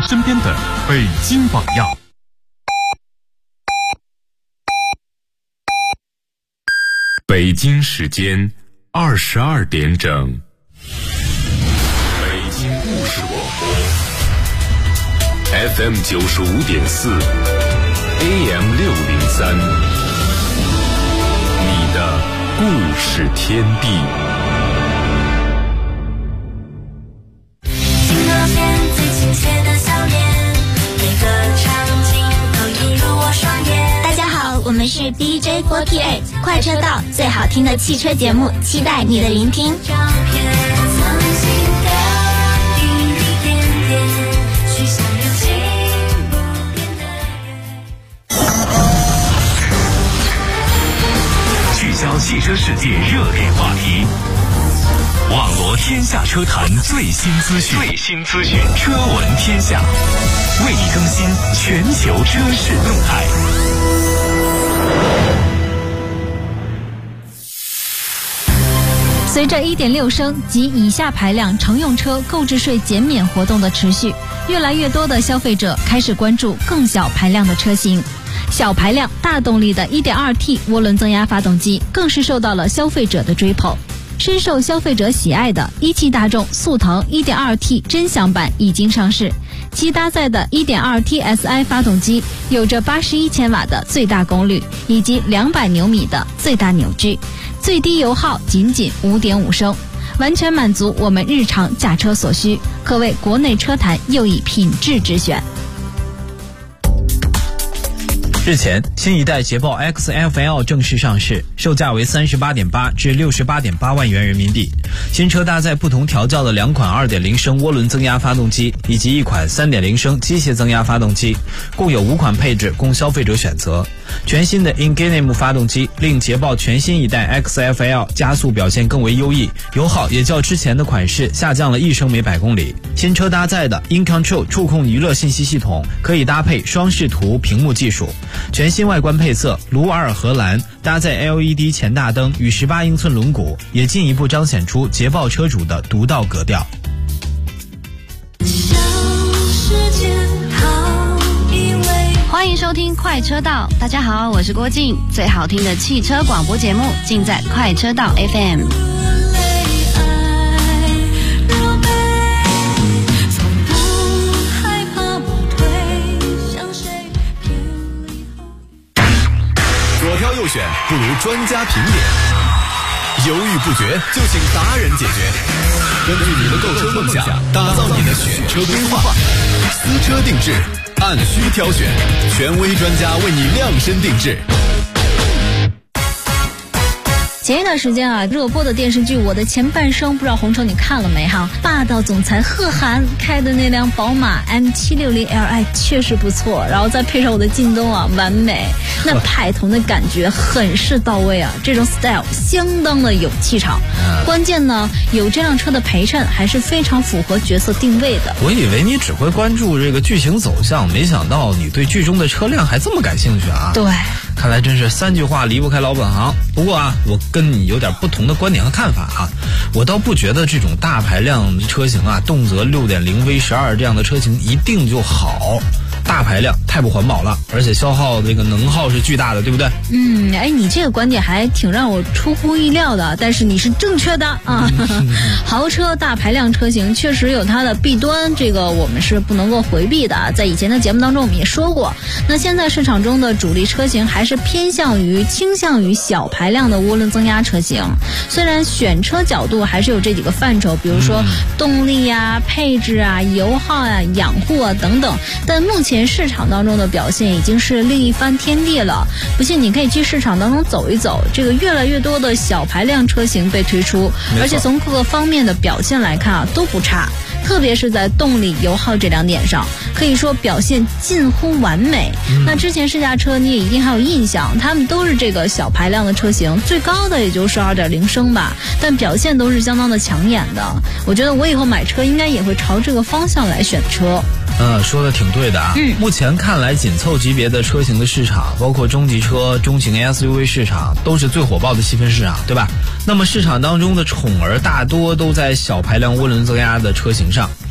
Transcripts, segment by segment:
身边的北京榜样。北京时间22点整，北京故事广播 FM 95.4 AM 603，你的故事天地。 最亲切的笑脸，每个场景都映入我双眼。大家好，我们是 DJ48 快车道，最好听的汽车节目，期待你的聆听。照片曾经的一点点，许下有情不变的聚焦汽车世界热点话题，网罗天下车坛最新资讯，车闻天下，为你更新全球车市动态。 随着 1.6 升及以下排量乘用车购置税减免活动的持续，越来越多的消费者开始关注更小排量的车型。小排量大动力的 1.2T 涡轮增压发动机更是受到了消费者的追捧。深受消费者喜爱的一汽大众速腾 1.2T 臻享版已经上市，其搭载的 1.2TSI 发动机有着81千瓦的最大功率以及200牛米的最大扭矩，最低油耗仅5.5升，完全满足我们日常驾车所需，可谓国内车坛又一品质之选。 日前，新一代捷豹 XFL 正式上市，售价为38.8至68.8万元人民币。新车搭载不同调教的2款2.0升涡轮增压发动机以及1款3.0升机械增压发动机，共有5款配置供消费者选择。全新的 Ingenim 发动机令捷豹全新一代 XFL 加速表现更为优异，油耗也较之前的款式下降了1升每100公里。新车搭载的 InControl 触控娱乐信息系统可以搭配双视图屏幕技术。全新外观配色卢瓦尔荷兰，搭载 LED 前大灯与18英寸轮毂，也进一步彰显出捷豹车主的独到格调。 欢迎收听快车道，大家好，我是郭静，最好听的汽车广播节目尽在快车道 FM。 左挑右选不如专家评点，犹豫不决就请达人解决。根据你的购车梦想，打造你的选车规划，私车定制，按需挑选，权威专家为你量身定制。 前一段时间啊，热播的电视剧《我的前半生》，不知道红城你看了没哈？霸道总裁贺涵开的那辆宝马 M760Li 确实不错，然后再配上我的靳东啊，完美。那派头的感觉很是到位啊，这种 style 相当的有气场。关键呢，有这辆车的陪衬，还是非常符合角色定位的。 我以为你只会关注这个剧情走向，没想到你对剧中的车辆还这么感兴趣啊！ 对。 看来真是3句话离不开老本行。不过啊，我跟你有点不同的观点和看法啊。我倒不觉得这种大排量车型啊，动辄 6.0V12 这样的车型一定就好。大排量太不环保了，而且消耗这个能耗是巨大的，对不对？ 你这个观点还挺让我出乎意料的，但是你是正确的啊。豪车大排量车型确实有它的弊端，这个我们是不能够回避的啊。在以前的节目当中我们也说过，那现在市场中的主力车型还是倾向于小排量的涡轮增压车型。虽然选车角度还是有这几个范畴，比如说动力啊、配置啊、油耗啊、养护啊等等，但目前市场当中的表现已经是另一番天地了。不信你可以去市场当中走一走，这个越来越多的小排量车型被推出，而且从各个方面的表现来看啊，都不差。特别是在动力、油耗这2点上，可以说表现近乎完美。那之前试驾车你也一定还有印象，他们都是这个小排量的车型，最高的也就是 2.0 升吧，但表现都是相当的抢眼的。我觉得我以后买车应该也会朝这个方向来选车。 说的挺对的啊。目前看来紧凑级别的车型的市场，包括中级车、中型 SUV 市场，都是最火爆的细分市场，对吧？那么市场当中的宠儿大多都在小排量涡轮增压的车型上。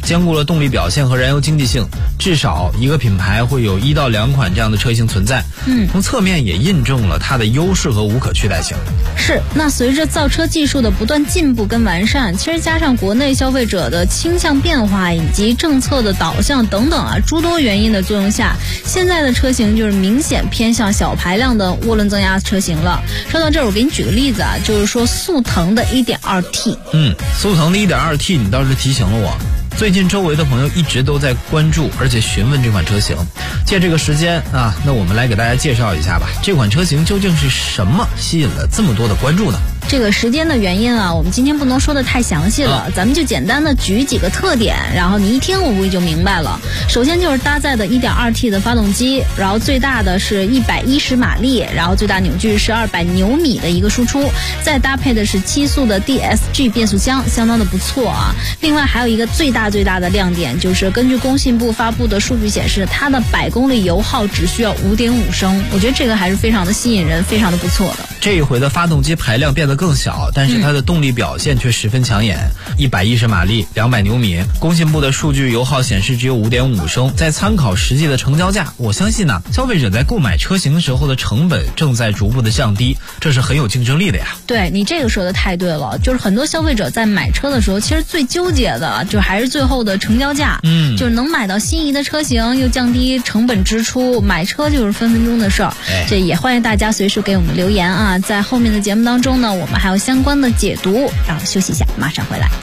兼顾了动力表现和燃油经济性，至少一个品牌会有1到2款这样的车型存在。从侧面也印证了它的优势和无可取代性。 是，那随着造车技术的不断进步跟完善，其实加上国内消费者的倾向变化以及政策的导向等等诸多原因的作用下，现在的车型就是明显偏向小排量的涡轮增压车型了。说到这儿，我给你举个例子就是说速腾的 1.2T。 速腾的 1.2T 你倒是提醒了我。最近周围的朋友一直都在关注而且询问这款车型，借这个时间那我们来给大家介绍一下吧，这款车型究竟是什么吸引了这么多的关注呢？ 这个时间的原因我们今天不能说的太详细了，咱们就简单的举几个特点，然后你一听我估计就明白了。首先就是搭载的 1.2T 的发动机，然后最大的是110马力，然后最大扭矩是200牛米的一个输出，再搭配的是7速的 DSG 变速箱，相当的不错另外还有一个最大的亮点，就是根据工信部发布的数据显示，它的100公里油耗只需要5.5升，我觉得这个还是非常的吸引人，非常的不错的。 这一回的发动机排量变得更小，但是它的动力表现却十分抢眼，110马力，200牛米。工信部的数据油耗显示只有5.5升，在参考实际的成交价，我相信消费者在购买车型时候的成本正在逐步的降低，这是很有竞争力的呀。 对，你这个说的太对了，就是很多消费者在买车的时候，其实最纠结的就还是最后的成交价，就是能买到心仪的车型，又降低成本支出，买车就是分分钟的事儿。这也欢迎大家随时给我们留言在后面的节目当中呢，我们还有相关的解读。然后休息一下，马上回来。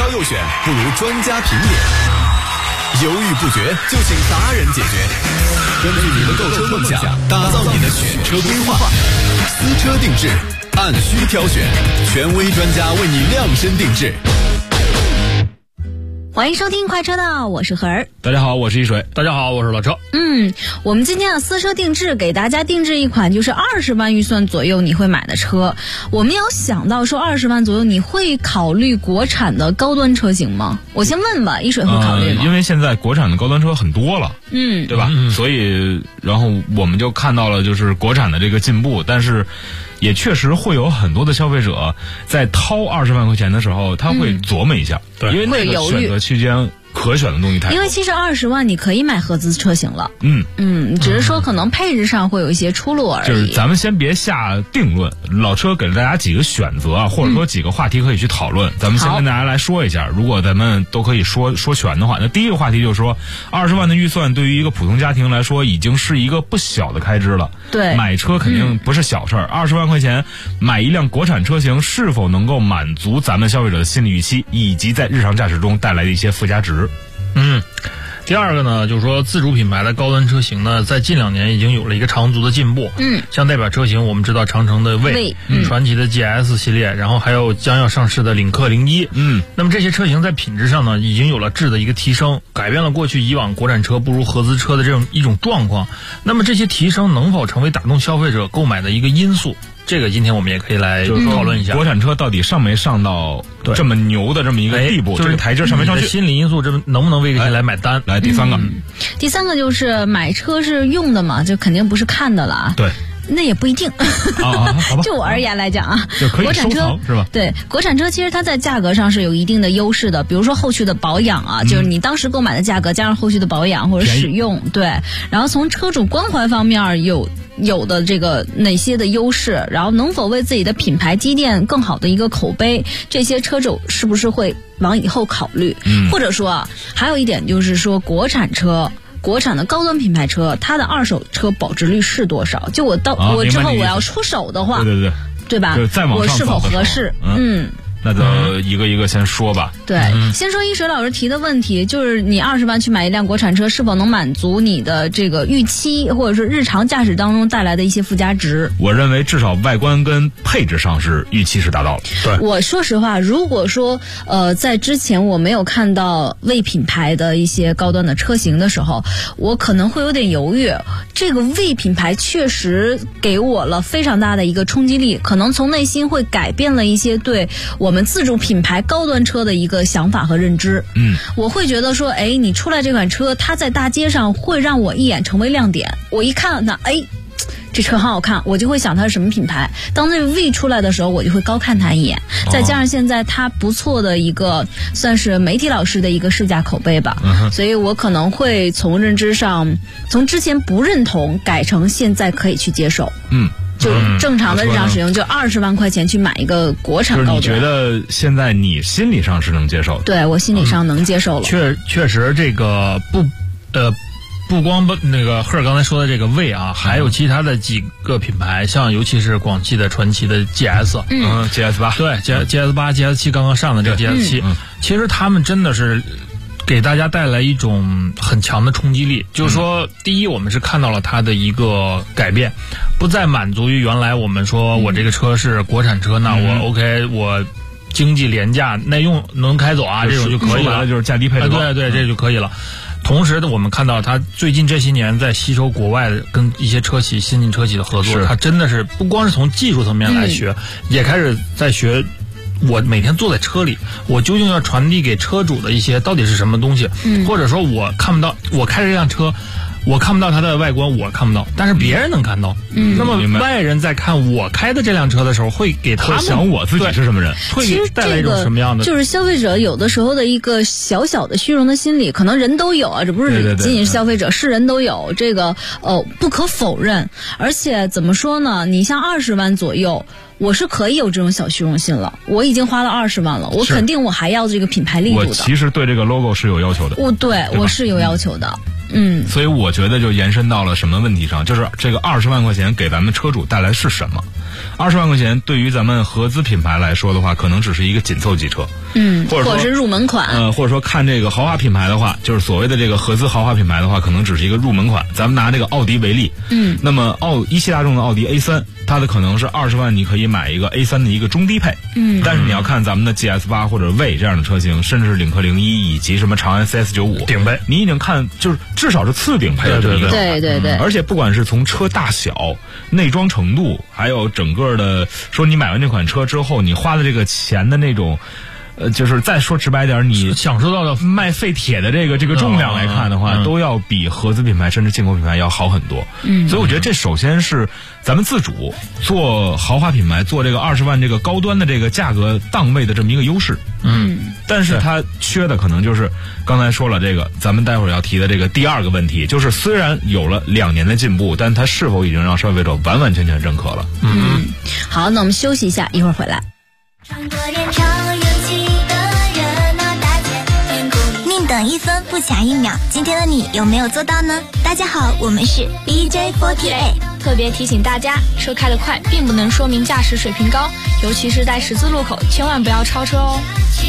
右选不如专家评点，犹豫不决就请达人解决。根据你的购车梦想，打造你的选车规划，私车定制，按需挑选，权威专家为你量身定制。 欢迎收听快车道，我是何儿。 大家好，我是一水。 大家好，我是老车。 我们今天的私车定制给大家定制一款就是20万预算左右你会买的车。我们有想到说20万左右你会考虑国产的高端车型吗？我先问吧，一水会考虑吗？ 因为现在国产的高端车很多了，对吧？所以然后我们就看到了就是国产的这个进步，但是也确实会有很多的消费者在掏20万块钱的时候，他会琢磨一下，因为那个选择区间可选的东西太多。 因为其实20万你可以买合资车型了，只是说可能配置上会有一些出入而已。 就是咱们先别下定论，老车给了大家几个选择啊，或者说几个话题可以去讨论。咱们先跟大家来说一下，如果咱们都可以说全的话，那第一个话题就是说，20万的预算对于一个普通家庭来说，已经是一个不小的开支了。 对， 买车肯定不是小事儿，20万块钱买一辆国产车型，是否能够满足咱们消费者的心理预期，以及在日常驾驶中带来的一些附加值。 第二个呢，就是说自主品牌的高端车型呢，在近2年已经有了一个长足的进步。像代表车型，我们知道长城的魏，传祺的 GS 系列，然后还有将要上市的领克01。那么这些车型在品质上呢，已经有了质的一个提升，改变了过去以往国产车不如合资车的这种一种状况。那么这些提升能否成为打动消费者购买的一个因素？这个今天我们也可以来讨论一下， 国产车到底上没上到这么牛的这么一个地步，这个台阶上没上去， 心理因素这能不能为这些来买单？ 来，第三个就是买车是用的嘛，就肯定不是看的了啊。 对。 那也不一定好吧就我而言来讲啊， 就可以收藏是吧？ 对，国产车其实它在价格上是有一定的优势的，比如说后续的保养啊，就是你当时购买的价格加上后续的保养或者使用，对。然后从车主关怀方面有的这个哪些的优势，然后能否为自己的品牌积淀更好的一个口碑，这些车主是不是会往以后考虑？或者说啊，还有一点就是说国产的高端品牌车，它的二手车保值率是多少？就我之后我要出手的话，对吧？ 再往上我是否合适？ 那就一个一个先说吧。 对，先说一水老师提的问题，就是你20万去买一辆国产车，是否能满足你的这个预期，或者是日常驾驶当中带来的一些附加值？ 我认为至少外观跟配置上是预期是达到了。 对， 我说实话，如果说在之前我没有看到魏品牌的一些高端的车型的时候，我可能会有点犹豫。这个魏品牌确实给我了非常大的一个冲击力，可能从内心会改变了一些对我们自主品牌高端车的一个想法和认知。我会觉得说，你出来这款车，它在大街上会让我一眼成为亮点。我一看它，这车很好看，我就会想它是什么品牌。当这个 V 出来的时候，我就会高看它一眼。再加上现在它不错的一个算是媒体老师的一个试驾口碑吧，所以我可能会从认知上，从之前不认同改成现在可以去接受。就正常的日常使用，就20万块钱去买一个国产高端。 就是你觉得现在你心理上是能接受的？ 对，我心理上能接受了。 确实这个不光那个赫尔刚才说的这个魏啊，还有其他的几个品牌，像尤其是广汽的传祺的 GS，GS8，对 GS8、GS7 刚刚上的这个 GS7，其实他们真的是给大家带来一种很强的冲击力。就是说，第一，我们是看到了它的一个改变，不再满足于原来我们说我这个车是国产车，那我 OK 我经济廉价耐用能开走啊，这种就可以了， 就是价低配的， 对，这就可以了。同时我们看到它最近这些年在吸收国外的跟一些车企先进车企的合作，它真的是不光是从技术层面来学，也开始在学我每天坐在车里，我究竟要传递给车主的一些到底是什么东西，或者说我看不到，我开着这辆车我看不到它的外观，我看不到，但是别人能看到。那么外人在看我开的这辆车的时候，会给他们想我自己是什么人， 会带来一种什么样的？ 就是消费者有的时候的一个小小的虚荣的心理，可能人都有啊，这不是仅仅是消费者，是人都有，这个不可否认。而且怎么说呢？你像20万左右。我是可以有这种小虚荣心了，我已经花了20万了，我肯定我还要这个品牌力度的。 我其实对这个 logo 是有要求的。 对，我是有要求的。 所以我觉得就延伸到了什么问题上，就是这个20万块钱给咱们车主带来是什么？ 20万块钱对于咱们合资品牌来说的话，可能只是一个紧凑级车，或者是入门款， 或者说看这个豪华品牌的话，就是所谓的这个合资豪华品牌的话，可能只是一个入门款。咱们拿这个奥迪为例，那么一汽大众的奥迪 A3，它的可能是20万，你可以买一个 A3 的一个中低配，但是你要看咱们的 GS8 或者魏这样的车型，甚至是领克01以及什么长安 CS95 顶配， 你已经看就是至少是次顶配的这么一个， 对， 而且不管是从车大小、内装程度，还有整个的说你买完这款车之后，你花的这个钱的那种。就是再说直白点，你享受到的卖废铁的这个重量来看的话，都要比合资品牌甚至进口品牌要好很多。所以我觉得这首先是咱们自主做豪华品牌，做这个20万这个高端的这个价格档位的这么一个优势。但是它缺的可能就是刚才说了这个，咱们待会儿要提的这个第二个问题，就是虽然有了2年的进步，但它是否已经让消费者完完全全认可了？ 好，那我们休息一下，一会儿回来。 宁等1分不抢1秒，今天的你有没有做到呢？大家好，我们是 BJ48， 特别提醒大家，车开得快并不能说明驾驶水平高，尤其是在十字路口，千万不要超车哦。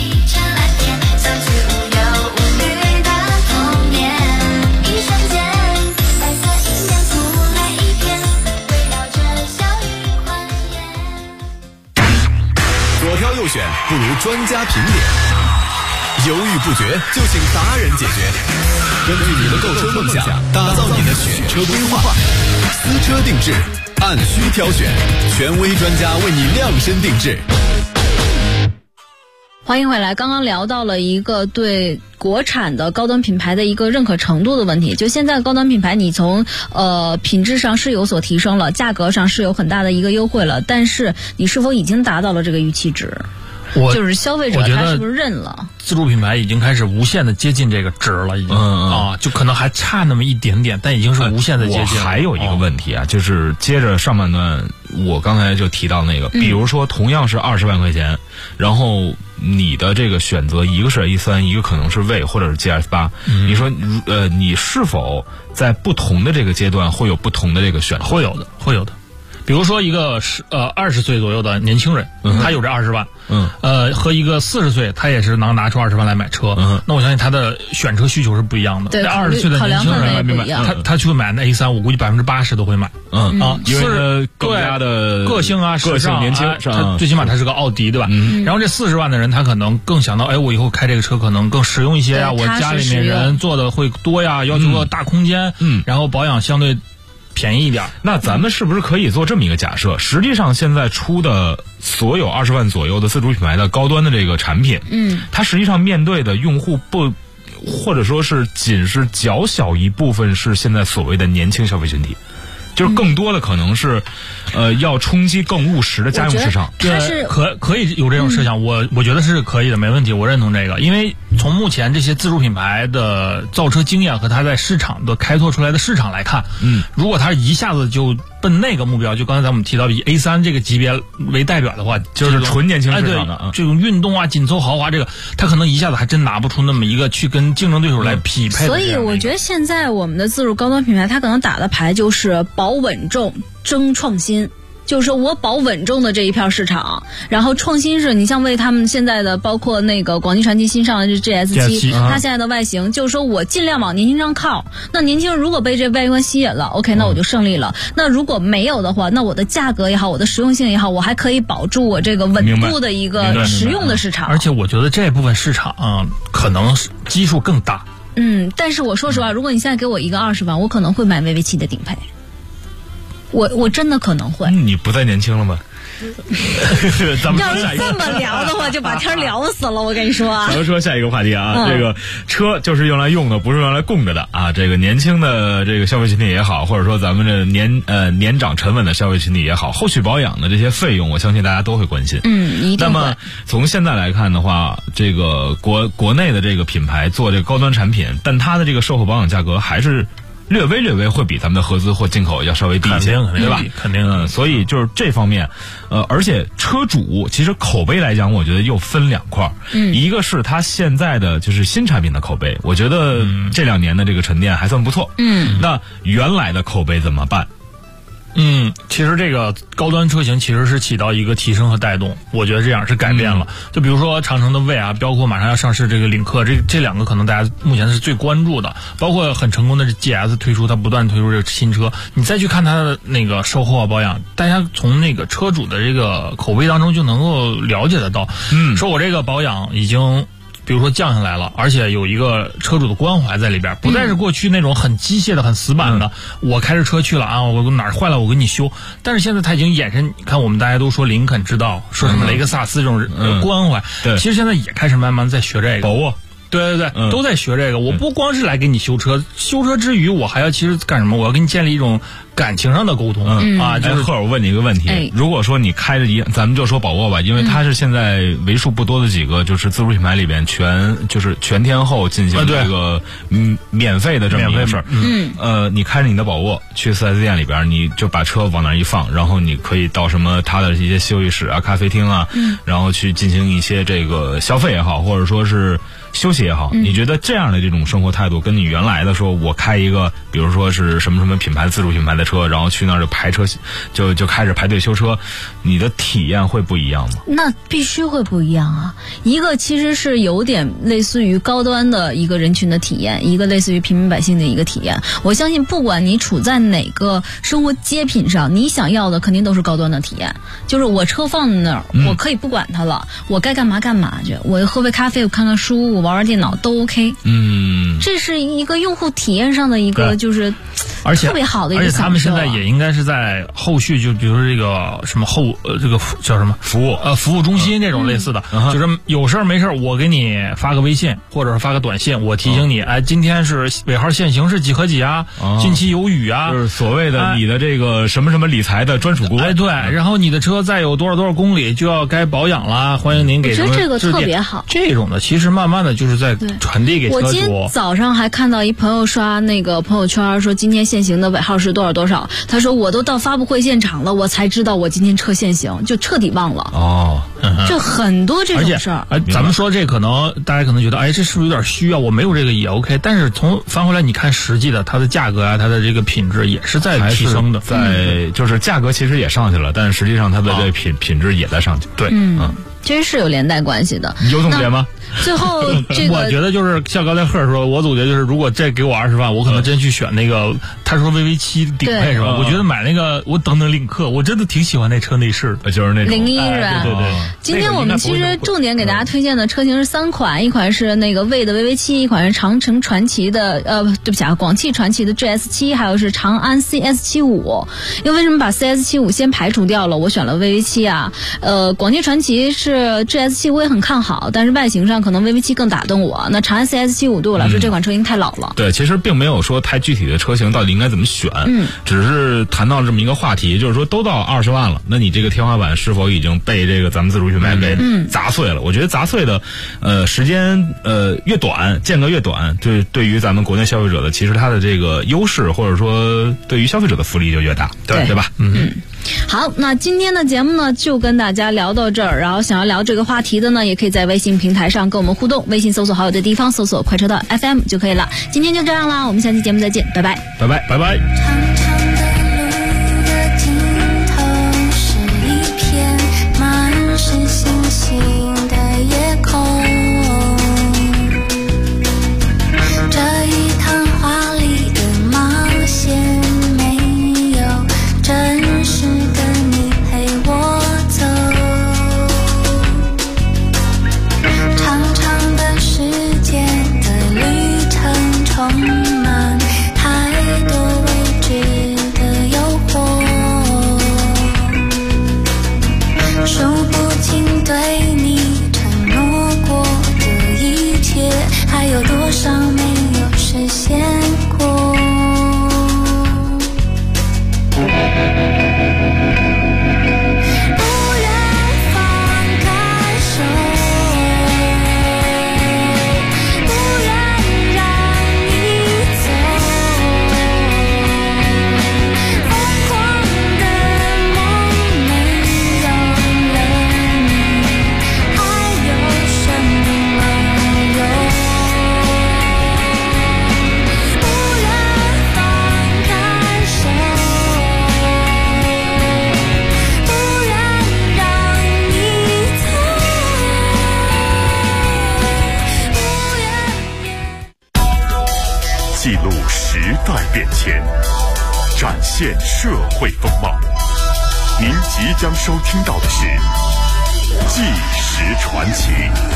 左挑右选不如专家评点。犹豫不决，就请达人解决。根据你的购车梦想，打造你的选车规划。私车定制，按需挑选，权威专家为你量身定制。 欢迎回来。刚刚聊到了一个对国产的高端品牌的一个认可程度的问题。就现在高端品牌，你从品质上是有所提升了，价格上是有很大的一个优惠了，但是你是否已经达到了这个预期值？就是消费者他是不是认了？ 自主品牌已经开始无限的接近这个值了，已经就可能还差那么一点点，但已经是无限的接近了。 还有一个问题啊，就是接着上半段我刚才就提到那个，比如说同样是20万块钱，然后你的这个选择一个是 A3，一个可能是魏或者是 GS8，你说你是否在不同的这个阶段会有不同的这个选择？ 会有的。比如说一个20岁左右的年轻人，他有这20万，和一个40岁，他也是能拿出20万来买车，那我相信他的选车需求是不一样的。 对 ，20岁的年轻人，他去买那 A3，我估计80%都会买。 因为更加的个性啊， 个性年轻， 他最起码他是个奥迪，对吧？然后这40万的人，他可能更想到，我以后开这个车可能更实用一些呀，我家里面人坐的会多呀，要求个大空间，然后保养相对便宜一点。 那咱们是不是可以做这么一个假设？实际上现在出的所有20万左右的自主品牌的高端的这个产品，它实际上面对的用户不，或者说是仅是较小一部分是现在所谓的年轻消费群体。就是更多的可能是，要冲击更务实的家用市场。 对，可以有这种设想，我觉得是可以的，没问题，我认同这个。因为从目前这些自主品牌的造车经验和它在市场的开拓出来的市场来看，如果它一下子就奔那个目标，就刚才咱们提到以 A3 这个级别为代表的话， 就是纯年轻市场的这种运动啊、紧凑豪华，这个它可能一下子还真拿不出那么一个去跟竞争对手来匹配的。 所以我觉得现在我们的自主高端品牌，它可能打的牌就是保稳重、争创新。就是说我保稳重的这一票市场，然后创新是你像为他们现在的包括那个广汽传祺新上的这 GS7，它现在的外形就是说我尽量往年轻上靠。那年轻人如果被这外观吸引了 ，OK， 那我就胜利了。那如果没有的话，那我的价格也好，我的实用性也好，我还可以保住我这个稳固的一个实用的市场。 而且我觉得这部分市场可能基数更大。 但是我说实话，如果你现在给我一个20万，我可能会买VV7的顶配。我真的可能会。 你不再年轻了吗？ 要是这么聊的话，就把天聊死了。我跟你说啊， 咱们说下一个话题啊，这个车就是用来用的，不是用来供着的啊。这个年轻的这个消费群体也好，或者说咱们这年长沉稳的消费群体也好，后续保养的这些费用，我相信大家都会关心。 一定会。 那么从现在来看的话，这个国内的这个品牌做这个高端产品，但它的这个售后保养价格还是略微会比咱们的合资或进口要稍微低一些，对吧？ 肯定。 所以就是这方面，而且车主其实口碑来讲，我觉得又分两块。一个是他现在的就是新产品的口碑，我觉得这2年的这个沉淀还算不错。那原来的口碑怎么办？ 其实这个高端车型其实是起到一个提升和带动，我觉得这样是改变了。就比如说长城的魏啊，包括马上要上市这个领克，这两个可能大家目前是最关注的，包括很成功的 GS 推出，它不断推出这个新车，你再去看它的那个售后保养，大家从那个车主的这个口碑当中就能够了解得到。说我这个保养已经比如说降下来了，而且有一个车主的关怀在里边，不再是过去那种很机械的、很死板的，我开着车去了啊，我哪儿坏了我给你修。但是现在它已经衍生，你看我们大家都说林肯之道，说什么雷克萨斯这种关怀，其实现在也开始慢慢在学这个。 宝沃。 对，都在学这个。我不光是来给你修车之余，我还要其实干什么？我要跟你建立一种感情上的沟通啊。就是赫尔，我问你一个问题，如果说你开着咱们就说宝沃吧，因为它是现在为数不多的几个就是自主品牌里边全天候进行这个免费的这么一个事儿。你开着你的宝沃去 4S 店里边，你就把车往那一放，然后你可以到什么它的一些休息室啊、咖啡厅啊，然后去进行一些这个消费也好，或者说是休息也好，你觉得这样的这种生活态度跟你原来的说我开一个比如说是什么品牌自主品牌的车，然后去那儿就排车就开始排队修车，你的体验会不一样吗？ 那必须会不一样啊。一个其实是有点类似于高端的一个人群的体验，一个类似于平民百姓的一个体验。我相信不管你处在哪个生活阶品上，你想要的肯定都是高端的体验。就是我车放在那儿，我可以不管它了，我该干嘛干嘛去，我喝杯咖啡，我看看书，我玩电脑都 OK。这是一个用户体验上的一个就是特别好的一个享受。 而且他们现在也应该是在后续，就比如说这个什么这个叫什么服务中心这种类似的，就是有事没事我给你发个微信或者是发个短信，我提醒你，今天是尾号限行是几和几啊，近期有雨啊， 就是所谓的你的这个什么理财的专属顾问。 对，然后你的车再有多少公里就要该保养了，欢迎您给什么。 我觉得这个特别好。 这种的其实慢慢的就是在传递给车主。 我今天早上还看到一朋友刷那个朋友圈说今天限行的尾号是多少，他说我都到发布会现场了，我才知道我今天车限行，就彻底忘了。这很多这种事儿。 咱们说这可能大家可能觉得这是不是有点虚啊？我没有这个也 OK， 但是从翻回来你看实际的它的价格啊，它的这个品质也是在提升的， 就是价格其实也上去了，但是实际上它的这品质也在上去。 对， 其实是有连带关系的。 有总结吗？ 最后这个我觉得就是像刚才赫说，我总结就是如果再给我20万，我可能真去选那个他说 VV7 顶配是吧？我觉得买那个我等领克，我真的挺喜欢那车内饰的， 就是那种 01是吧？ 对。 今天我们其实重点给大家推荐的车型是3款，一款是那个魏的 VV7，一款是长城传祺的对不起啊，广汽传祺的 GS7，还有是长安 CS75。因为为什么把 CS75 先排除掉了？我选了 VV7啊。广汽传祺是 GS7 我也很看好，但是外形上可能 VV7 更打动我。那长安 CS75 对我来说这款车型太老了。 对，其实并没有说太具体的车型到底应该怎么选，只是谈到这么一个话题，就是说都到20万了，那你这个天花板是否已经被这个咱们自主品牌给砸碎了？我觉得砸碎的时间越短，间隔越短，对于咱们国内消费者的其实它的这个优势或者说对于消费者的福利就越大，对吧？ 好，那今天的节目呢就跟大家聊到这儿，然后想要聊这个话题的呢，也可以在微信平台上跟我们互动，微信搜索好友的地方搜索快车道 FM 就可以了。今天就这样啦，我们下期节目再见，拜拜， 拜拜，拜拜。 记录时代变迁，展现社会风貌。您即将收听到的是《纪实传奇》。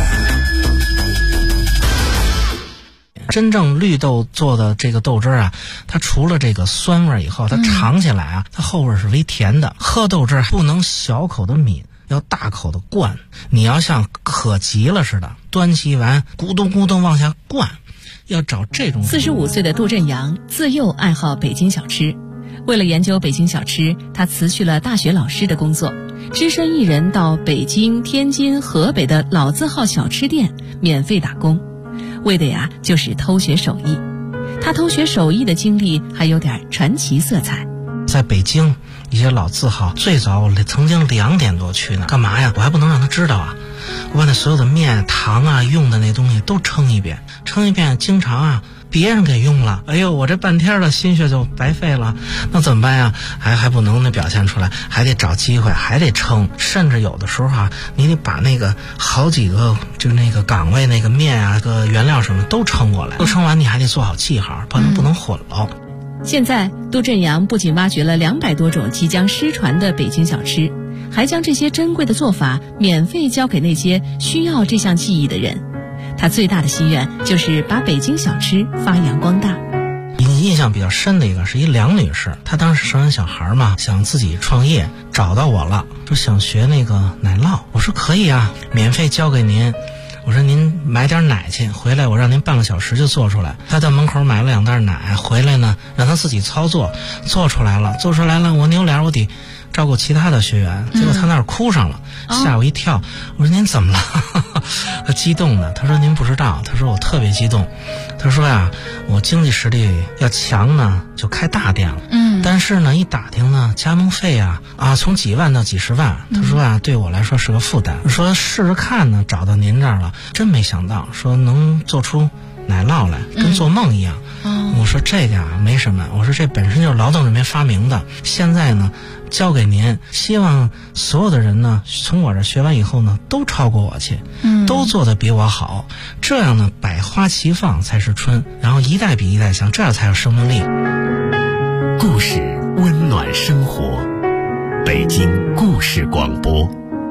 真正绿豆做的这个豆汁啊，它除了这个酸味以后，它尝起来啊，它后味是微甜的。喝豆汁不能小口的抿，要大口的灌。你要像渴急了似的，端起一碗咕咚咕咚往下灌，要找这种。 45岁的杜振阳自幼爱好北京小吃，为了研究北京小吃，他辞去了大学老师的工作，只身一人到北京、天津、河北的老字号小吃店免费打工。为的呀，就是偷学手艺。他偷学手艺的经历还有点传奇色彩。 在北京一些老字号，最早我曾经2点多去呢，干嘛呀？我还不能让他知道啊！我把那所有的面、糖啊、用的那东西都称一遍，经常啊别人给用了，哎呦，我这半天的心血就白费了，那怎么办呀？还不能那表现出来，还得找机会，还得称，甚至有的时候啊，你得把那个好几个就那个岗位那个面啊、个原料什么都称过来，都称完你还得做好记号，不能混了。 现在杜振阳不仅挖掘了200多种即将失传的北京小吃，还将这些珍贵的做法免费教给那些需要这项技艺的人。他最大的心愿就是把北京小吃发扬光大。 印象比较深的一个是一梁女士，她当时生完小孩嘛，想自己创业，找到我了，说想学那个奶酪。我说可以啊，免费教给您。我说您买点奶去，回来我让您半个小时就做出来。他在门口买了2袋奶，回来呢让他自己操作，做出来了，我扭脸我得照顾其他的学员，结果他那儿哭上了，吓我一跳。我说您怎么了？他激动的，他说您不知道，他说我特别激动。他说呀，我经济实力要强呢，就开大店了。但是呢，一打听呢，加盟费啊从几万到几十万。他说啊，对我来说是个负担。说试试看呢，找到您这儿了，真没想到，说能做出奶酪来，跟做梦一样。我说这个啊没什么，我说这本身就是劳动人民发明的，现在呢交给您，希望所有的人呢从我这学完以后呢都超过我去，都做得比我好，这样呢百花齐放才是春，然后一代比一代强，这样才有生命力。 故事温暖生活，北京故事广播。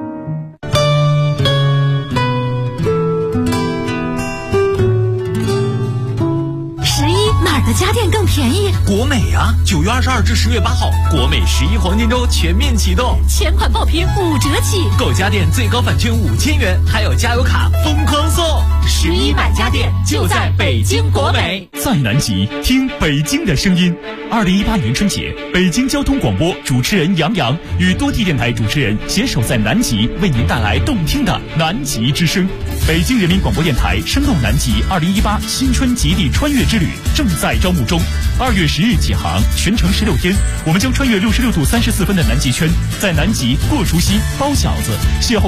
哪儿的家电更便宜？ 国美啊！9月22至10月8号，国美11黄金周全面启动， 全款爆品5折起， 购家电最高返券5000元，还有加油卡疯狂送。 11买家电就在北京国美， 在南极听北京的声音。2018年春节，北京交通广播主持人杨洋与多地电台主持人携手在南极，为您带来动听的南极之声。北京人民广播电台声动南极2018新春极地穿越之旅正在招募中，2月10日起航，全程16天，我们将穿越66度34分的南极圈，在南极过除夕、包饺子、邂逅